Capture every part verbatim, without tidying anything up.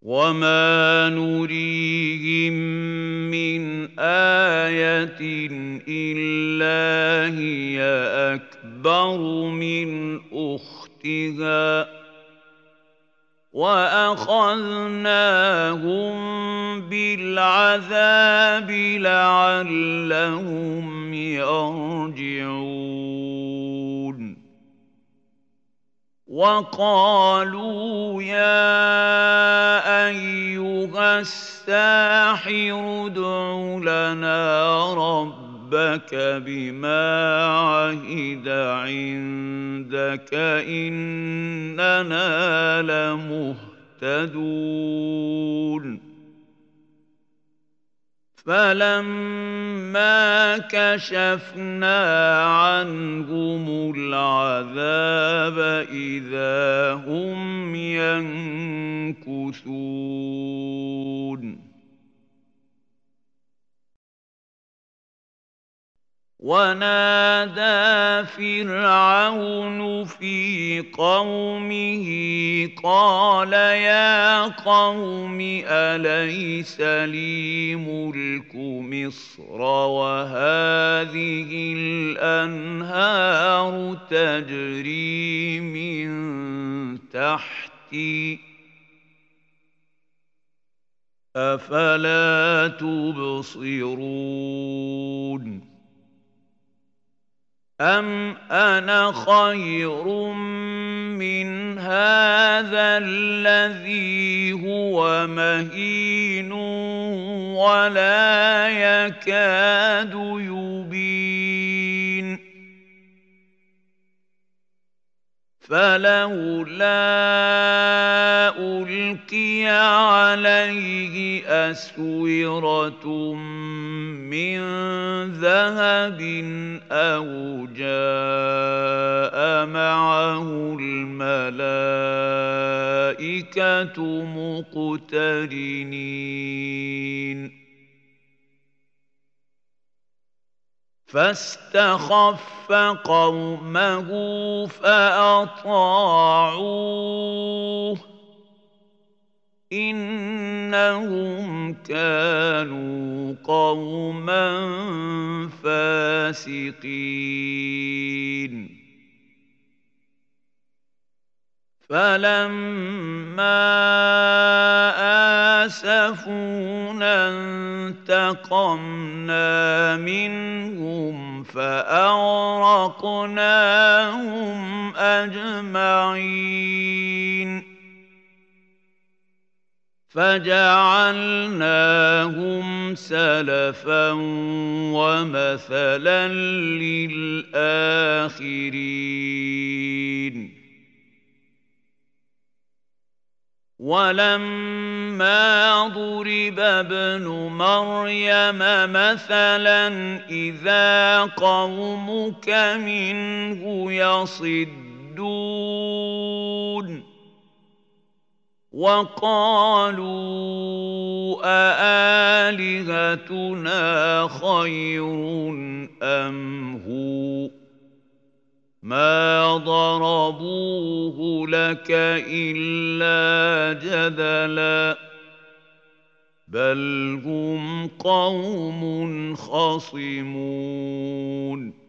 وما نريهم من آية إلا هي أكبر من أختها وأخذناهم بالعذاب لعلهم يرجعون وقالوا يا أيها الساحر ادع لنا ربك بما عهد عندك إننا لمهتدون فلما كشفنا عنهم العذاب إذا هم ينكثون ونادى فرعون في قومه قال يا قوم أليس لي ملك مصر وهذه الأنهار تجري من تحتي أفلا تبصرون أم أنا خير من هذا الذي هو مهين ولا يكاد يبين فلولا ألقي عليه أسورة من ذهب أو جاء معه الملائكة مقترنين فاستخف قومه فأطاعوه إنهم كانوا قوما فاسقين فلما آسفونا انتقمنا منهم فأغرقناهم أجمعين فجعلناهم سلفا ومثلا للآخرين ولما ضرب ابن مريم مثلا إذا قومك منه يصدون وقالوا أآلهتنا خير أم هو ما ضربوه لك إلا جدلا بل هم قوم خصمون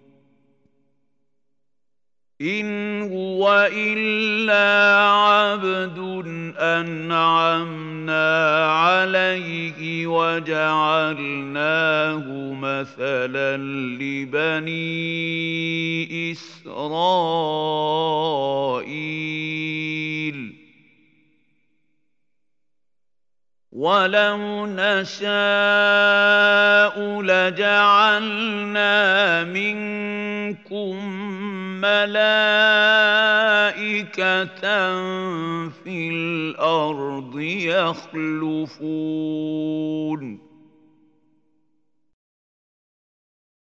إن هو إلا عبد أنعمنا عليه وجعلناه مثلا لبني إسرائيل ولو نشاء لجعلنا منكم ملائكة في الأرض يخلفون